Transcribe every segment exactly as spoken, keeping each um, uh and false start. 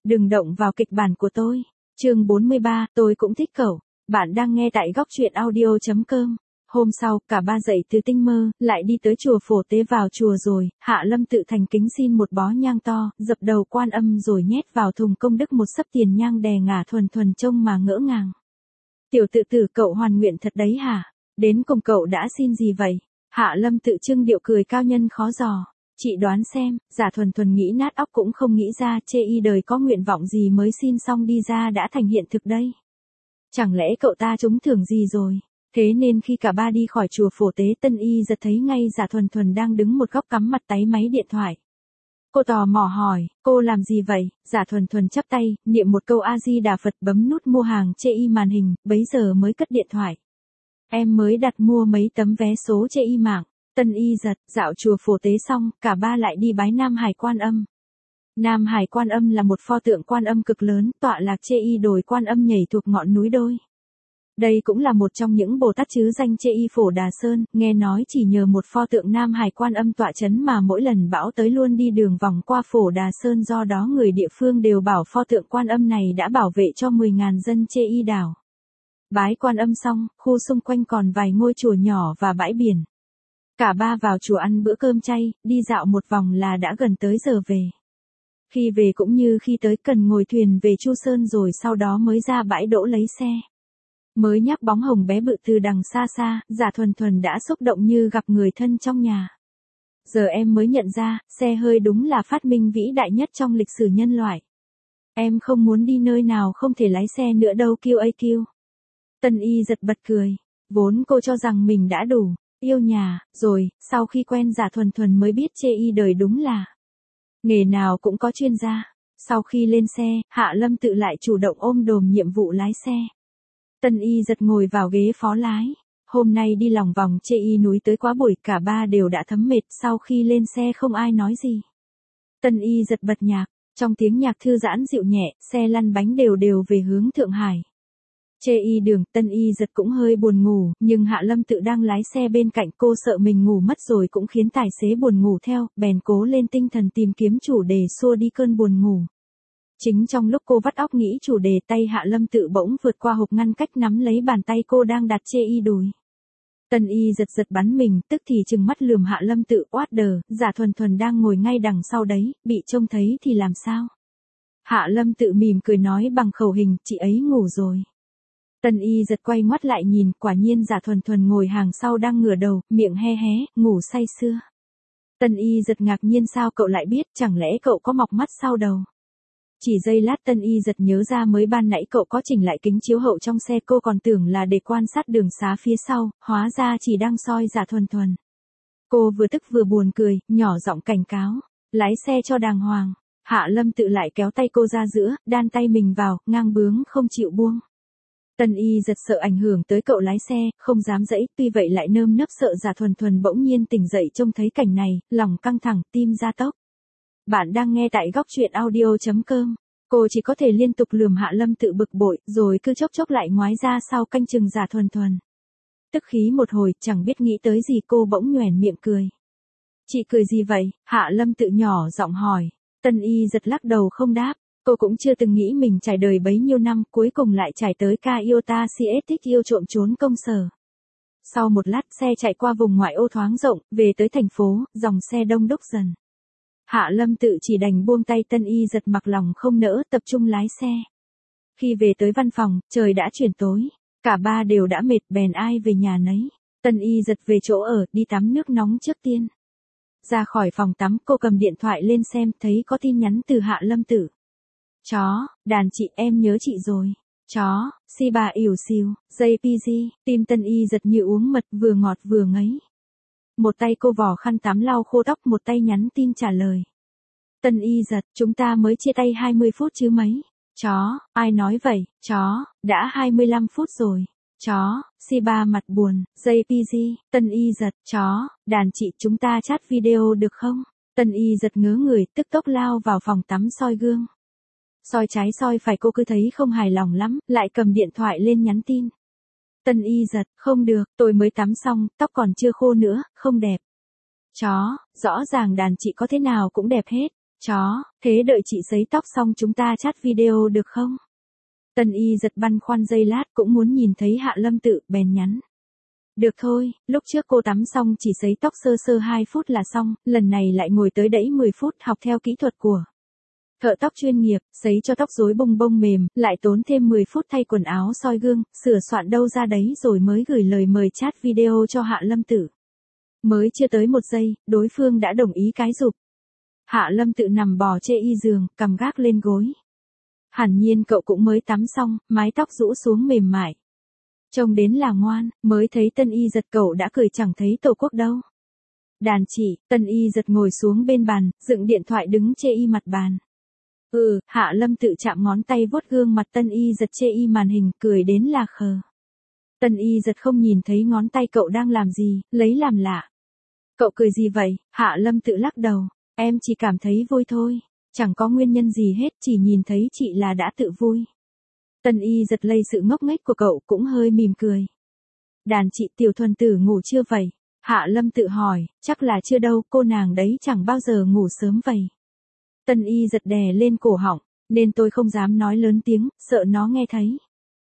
Đừng động vào kịch bản của tôi. Chương bốn mươi ba, tôi cũng thích cậu. Bạn đang nghe tại góc truyện audio chấm com. Hôm sau, cả ba dậy từ tinh mơ, lại đi tới chùa Phổ Tế. Vào chùa rồi, Hạ Lâm tự thành kính xin một bó nhang to, dập đầu Quan Âm rồi nhét vào thùng công đức một sấp tiền nhang đè ngả thuần thuần trông mà ngỡ ngàng. Tiểu tự tử, cậu hoàn nguyện thật đấy hả? Đến cùng cậu đã xin gì vậy? Hạ Lâm tự trưng điệu cười cao nhân khó dò. Chị đoán xem. Giả thuần thuần nghĩ nát óc cũng không nghĩ ra chê y đời có nguyện vọng gì mới xin xong đi ra đã thành hiện thực đây. Chẳng lẽ cậu ta trúng thưởng gì rồi? Thế nên khi cả ba đi khỏi chùa Phổ Tế, Tân Y giật thấy ngay Giả thuần thuần đang đứng một góc cắm mặt táy máy điện thoại. Cô tò mò hỏi, cô làm gì vậy? Giả thuần thuần chắp tay, niệm một câu A Di Đà Phật, bấm nút mua hàng chê y màn hình, bấy giờ mới cất điện thoại. Em mới đặt mua mấy tấm vé số chê y mạng. Tân Y giật, dạo chùa Phổ Tế xong, cả ba lại đi bái Nam Hải Quan Âm. Nam Hải Quan Âm là một pho tượng Quan Âm cực lớn, tọa lạc chê y đồi Quan Âm nhảy thuộc ngọn núi đôi. Đây cũng là một trong những Bồ Tát chứ danh chê y Phổ Đà Sơn, nghe nói chỉ nhờ một pho tượng Nam Hải Quan Âm tọa chấn mà mỗi lần bão tới luôn đi đường vòng qua Phổ Đà Sơn, do đó người địa phương đều bảo pho tượng Quan Âm này đã bảo vệ cho mười nghìn dân chê y đảo. Bái Quan Âm xong, khu xung quanh còn vài ngôi chùa nhỏ và bãi biển. Cả ba vào chùa ăn bữa cơm chay, đi dạo một vòng là đã gần tới giờ về. Khi về cũng như khi tới, cần ngồi thuyền về Chu Sơn rồi sau đó mới ra bãi đỗ lấy xe. Mới nhắc bóng hồng bé bự từ đằng xa xa, Giả thuần thuần đã xúc động như gặp người thân trong nhà. Giờ em mới nhận ra, xe hơi đúng là phát minh vĩ đại nhất trong lịch sử nhân loại. Em không muốn đi nơi nào không thể lái xe nữa đâu kiu a kiu. Tân Y giật bật cười. Vốn cô cho rằng mình đã đủ yêu nhà rồi, sau khi quen Giả thuần thuần mới biết chê y đời đúng là nghề nào cũng có chuyên gia. Sau khi lên xe, Hạ Lâm tự lại chủ động ôm đồm nhiệm vụ lái xe. Tân Y giật ngồi vào ghế phó lái. Hôm nay đi lòng vòng chê y núi tới quá buổi, cả ba đều đã thấm mệt, sau khi lên xe không ai nói gì. Tân Y giật bật nhạc, trong tiếng nhạc thư giãn dịu nhẹ, xe lăn bánh đều đều về hướng Thượng Hải. Chê y đường, Tân Y giật cũng hơi buồn ngủ, nhưng Hạ Lâm tự đang lái xe bên cạnh, cô sợ mình ngủ mất rồi cũng khiến tài xế buồn ngủ theo, bèn cố lên tinh thần tìm kiếm chủ đề xua đi cơn buồn ngủ. Chính trong lúc cô vắt óc nghĩ chủ đề, tay Hạ Lâm tự bỗng vượt qua hộp ngăn cách nắm lấy bàn tay cô đang đặt chê y đùi. Tân Y giật giật bắn mình, tức thì trừng mắt lườm Hạ Lâm tự, oát đờ, Giả thuần thuần đang ngồi ngay đằng sau đấy, bị trông thấy thì làm sao? Hạ Lâm tự mỉm cười nói bằng khẩu hình, chị ấy ngủ rồi. Tân Y giật quay ngoắt lại nhìn, quả nhiên Giả thuần thuần ngồi hàng sau đang ngửa đầu, miệng he hé, ngủ say sưa. Tân Y giật ngạc nhiên, sao cậu lại biết, chẳng lẽ cậu có mọc mắt sau đầu? Chỉ giây lát Tân Y giật nhớ ra mới ban nãy cậu có chỉnh lại kính chiếu hậu trong xe, cô còn tưởng là để quan sát đường xá phía sau, hóa ra chỉ đang soi Giả thuần thuần. Cô vừa tức vừa buồn cười, nhỏ giọng cảnh cáo, lái xe cho đàng hoàng. Hạ Lâm tự lại kéo tay cô ra giữa, đan tay mình vào, ngang bướng không chịu buông. Tân Y giật sợ ảnh hưởng tới cậu lái xe, không dám dẫy, tuy vậy lại nơm nớp sợ Giả thuần thuần bỗng nhiên tỉnh dậy trông thấy cảnh này, lòng căng thẳng, tim gia tốc. Bạn đang nghe tại góc truyện audio chấm com. Cô chỉ có thể liên tục lườm Hạ Lâm tự bực bội, rồi cứ chốc chốc lại ngoái ra sau canh chừng Giả thuần thuần. Tức khí một hồi, chẳng biết nghĩ tới gì cô bỗng nhoẻn miệng cười. Chị cười gì vậy? Hạ Lâm tự nhỏ giọng hỏi. Tân Y giật lắc đầu không đáp. Cô cũng chưa từng nghĩ mình trải đời bấy nhiêu năm, cuối cùng lại trải tới ca yêu ta si ết thích yêu trộm trốn công sở. Sau một lát, xe chạy qua vùng ngoại ô thoáng rộng, về tới thành phố, dòng xe đông đúc dần. Hạ Lâm tự chỉ đành buông tay, Tân Y giật mặc lòng không nỡ, tập trung lái xe. Khi về tới văn phòng, trời đã chuyển tối, cả ba đều đã mệt, bèn ai về nhà nấy. Tân Y giật về chỗ ở, đi tắm nước nóng trước tiên. Ra khỏi phòng tắm, cô cầm điện thoại lên xem, thấy có tin nhắn từ Hạ Lâm tự. Chó, đàn chị, em nhớ chị rồi. Chó, si bà ỉu xìu, jay pê giê, tim Tân Y giật như uống mật, vừa ngọt vừa ngấy. Một tay cô vò khăn tắm lau khô tóc, một tay nhắn tin trả lời. Tân Y giật, chúng ta mới chia tay hai mươi phút chứ mấy. Chó, ai nói vậy? Chó, đã hai mươi lăm phút rồi. Chó, si ba mặt buồn, jay pê giê, Tân Y giật, chó, đàn chị, chúng ta chat video được không? Tân Y giật ngớ người, tức tốc lao vào phòng tắm soi gương. Soi trái soi phải, cô cứ thấy không hài lòng lắm, lại cầm điện thoại lên nhắn tin. Tân Y giật, không được, tôi mới tắm xong, tóc còn chưa khô nữa, không đẹp. Chó, rõ ràng đàn chị có thế nào cũng đẹp hết. Chó, thế đợi chị sấy tóc xong chúng ta chat video được không? Tân Y giật băn khoăn giây lát cũng muốn nhìn thấy Hạ Lâm Tự, bèn nhắn. Được thôi, lúc trước cô tắm xong chỉ sấy tóc sơ sơ hai phút là xong, lần này lại ngồi tới đẫy mười phút học theo kỹ thuật của thợ tóc chuyên nghiệp, sấy cho tóc rối bông bông mềm, lại tốn thêm mười phút thay quần áo soi gương, sửa soạn đâu ra đấy rồi mới gửi lời mời chat video cho Hạ Lâm Tự. Mới chưa tới một giây, đối phương đã đồng ý cái giục. Hạ Lâm Tự nằm bò chê y giường, cầm gác lên gối. Hẳn nhiên cậu cũng mới tắm xong, mái tóc rũ xuống mềm mại. Trông đến là ngoan, mới thấy Tân Y giật cậu đã cười chẳng thấy tổ quốc đâu. Đàn chị, Tân Y giật ngồi xuống bên bàn, dựng điện thoại đứng chê y mặt bàn. Ừ, Hạ Lâm Tự chạm ngón tay vuốt gương mặt Tân Y giật chê y màn hình, cười đến là khờ. Tân Y giật không nhìn thấy ngón tay cậu đang làm gì, lấy làm lạ. Cậu cười gì vậy? Hạ Lâm Tự lắc đầu, em chỉ cảm thấy vui thôi, chẳng có nguyên nhân gì hết, chỉ nhìn thấy chị là đã tự vui. Tân Y giật lây sự ngốc nghếch của cậu cũng hơi mỉm cười. Đàn chị Tiểu Thuần Tử ngủ chưa vậy? Hạ Lâm Tự hỏi, chắc là chưa đâu, cô nàng đấy chẳng bao giờ ngủ sớm vậy. Tân Y giật đè lên cổ họng, nên tôi không dám nói lớn tiếng, sợ nó nghe thấy.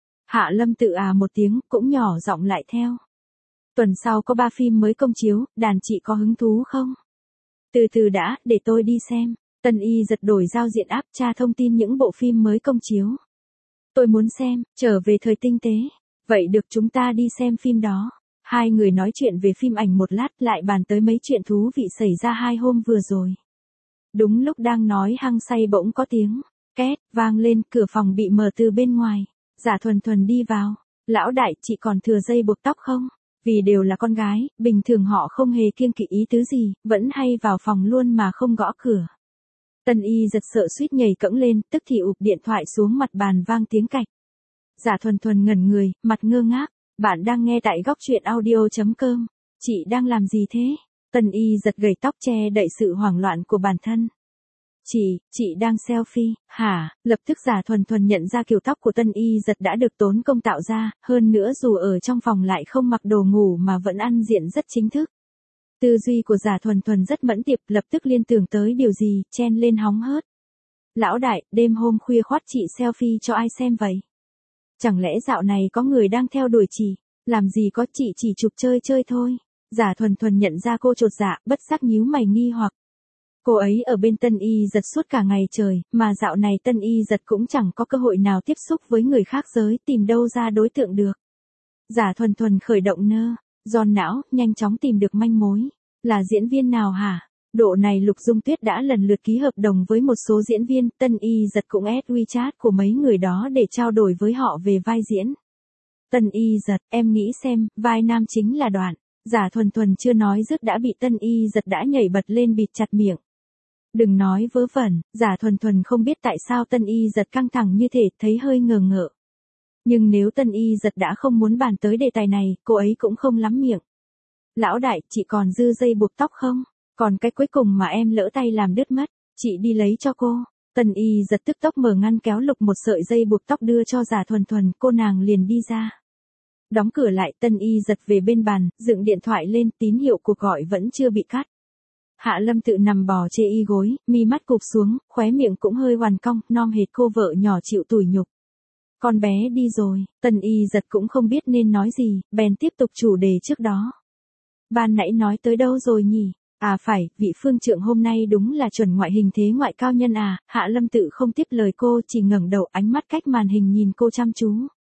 Hạ Lâm Tự à một tiếng, cũng nhỏ giọng lại theo. Tuần sau có ba phim mới công chiếu, đàn chị có hứng thú không? Từ từ đã, để tôi đi xem. Tân Y giật đổi giao diện app tra thông tin những bộ phim mới công chiếu. Tôi muốn xem, trở về thời tinh tế. Vậy được, chúng ta đi xem phim đó. Hai người nói chuyện về phim ảnh một lát, lại bàn tới mấy chuyện thú vị xảy ra hai hôm vừa rồi. Đúng lúc đang nói hăng say bỗng có tiếng két vang lên, cửa phòng bị mở từ bên ngoài. Giả Thuần Thuần đi vào. Lão đại, chị còn thừa dây buộc tóc không? Vì đều là con gái, bình thường họ không hề kiêng kỵ ý tứ gì, vẫn hay vào phòng luôn mà không gõ cửa. Tân Y giật sợ suýt nhảy cẫng lên, tức thì ụp điện thoại xuống mặt bàn vang tiếng cạch. Giả Thuần Thuần ngẩn người, mặt ngơ ngác. Bạn đang nghe tại góc truyện audio chấm com. Chị đang làm gì thế? Tân Y giật gầy tóc che đậy sự hoảng loạn của bản thân. Chị, chị đang selfie, hả? Lập tức Giả Thuần Thuần nhận ra kiểu tóc của Tân Y giật đã được tốn công tạo ra, hơn nữa dù ở trong phòng lại không mặc đồ ngủ mà vẫn ăn diện rất chính thức. Tư duy của Giả Thuần Thuần rất mẫn tiệp, lập tức liên tưởng tới điều gì, chen lên hóng hớt. Lão đại, đêm hôm khuya khoắt chị selfie cho ai xem vậy? Chẳng lẽ dạo này có người đang theo đuổi chị? Làm gì có, chị chỉ chụp chơi chơi thôi. Giả Thuần Thuần nhận ra cô chột dạ, bất giác nhíu mày nghi hoặc. Cô ấy ở bên Tân Y giật suốt cả ngày trời, mà dạo này Tân Y giật cũng chẳng có cơ hội nào tiếp xúc với người khác giới, tìm đâu ra đối tượng được. Giả Thuần Thuần khởi động nơ, giòn não, nhanh chóng tìm được manh mối. Là diễn viên nào hả? Độ này Lục Dung Tuyết đã lần lượt ký hợp đồng với một số diễn viên, Tân Y giật cũng add WeChat của mấy người đó để trao đổi với họ về vai diễn. Tân Y giật, em nghĩ xem, vai nam chính là Đoạn. Giả Thuần Thuần chưa nói dứt đã bị Tân Y giật đã nhảy bật lên bịt chặt miệng. Đừng nói vớ vẩn, Giả Thuần Thuần không biết tại sao Tân Y giật căng thẳng như thể, thấy hơi ngờ ngợ. Nhưng nếu Tân Y giật đã không muốn bàn tới đề tài này, cô ấy cũng không lắm miệng. Lão đại, chị còn dư dây buộc tóc không? Còn cái cuối cùng mà em lỡ tay làm đứt mất, chị đi lấy cho cô. Tân Y giật tức tốc mở ngăn kéo lục một sợi dây buộc tóc đưa cho Giả Thuần Thuần, cô nàng liền đi ra. Đóng cửa lại, Tân Y giật về bên bàn, dựng điện thoại lên, tín hiệu cuộc gọi vẫn chưa bị cắt. Hạ Lâm Tự nằm bò chê y gối, mi mắt cụp xuống, khóe miệng cũng hơi hoàn cong, nom hệt cô vợ nhỏ chịu tủi nhục. Con bé đi rồi, Tân Y giật cũng không biết nên nói gì, bèn tiếp tục chủ đề trước đó. Ban nãy nói tới đâu rồi nhỉ? À phải, vị phương trượng hôm nay đúng là chuẩn ngoại hình thế ngoại cao nhân à. Hạ Lâm Tự không tiếp lời cô, chỉ ngẩng đầu, ánh mắt cách màn hình nhìn cô chăm chú.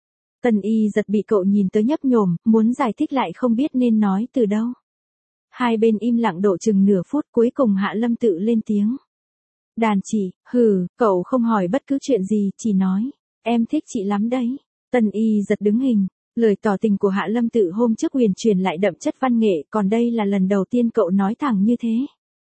Tân Y giật bị cậu nhìn tới nhấp nhổm, muốn giải thích lại không biết nên nói từ đâu. Hai bên im lặng độ chừng nửa phút, cuối cùng Hạ Lâm Tự lên tiếng. Đàn chị, hừ, cậu không hỏi bất cứ chuyện gì, chỉ nói, em thích chị lắm đấy. Tân Y giật đứng hình. Lời tỏ tình của Hạ Lâm Tự hôm trước huyền truyền lại đậm chất văn nghệ, còn đây là lần đầu tiên cậu nói thẳng như thế.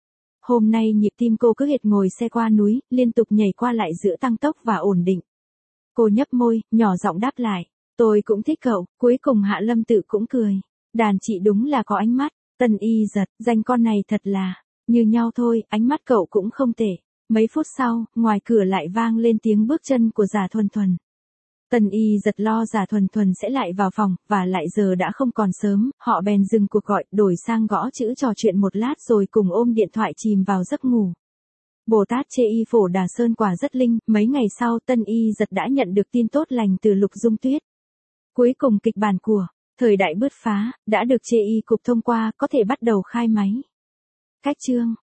Hôm nay nhịp tim cô cứ hệt ngồi xe qua núi, liên tục nhảy qua lại giữa tăng tốc và ổn định. Cô nhấp môi, nhỏ giọng đáp lại, tôi cũng thích cậu. Cuối cùng Hạ Lâm Tự cũng cười. Đàn chị đúng là có ánh mắt. Tân Y giật, danh con này thật là như nhau thôi, ánh mắt cậu cũng không tệ. Mấy phút sau, ngoài cửa lại vang lên tiếng bước chân của Giả Thuần Thuần. Tân Y giật lo Giả Thuần Thuần sẽ lại vào phòng, và lại giờ đã không còn sớm, họ bèn dừng cuộc gọi, đổi sang gõ chữ trò chuyện một lát rồi cùng ôm điện thoại chìm vào giấc ngủ. Bồ Tát chê y phổ Đà Sơn quả rất linh, mấy ngày sau Tân Y Giật đã nhận được tin tốt lành từ Lục Dung Tuyết. Cuối cùng kịch bản của Thời đại bứt phá đã được chê y cục thông qua, có thể bắt đầu khai máy. Cách chương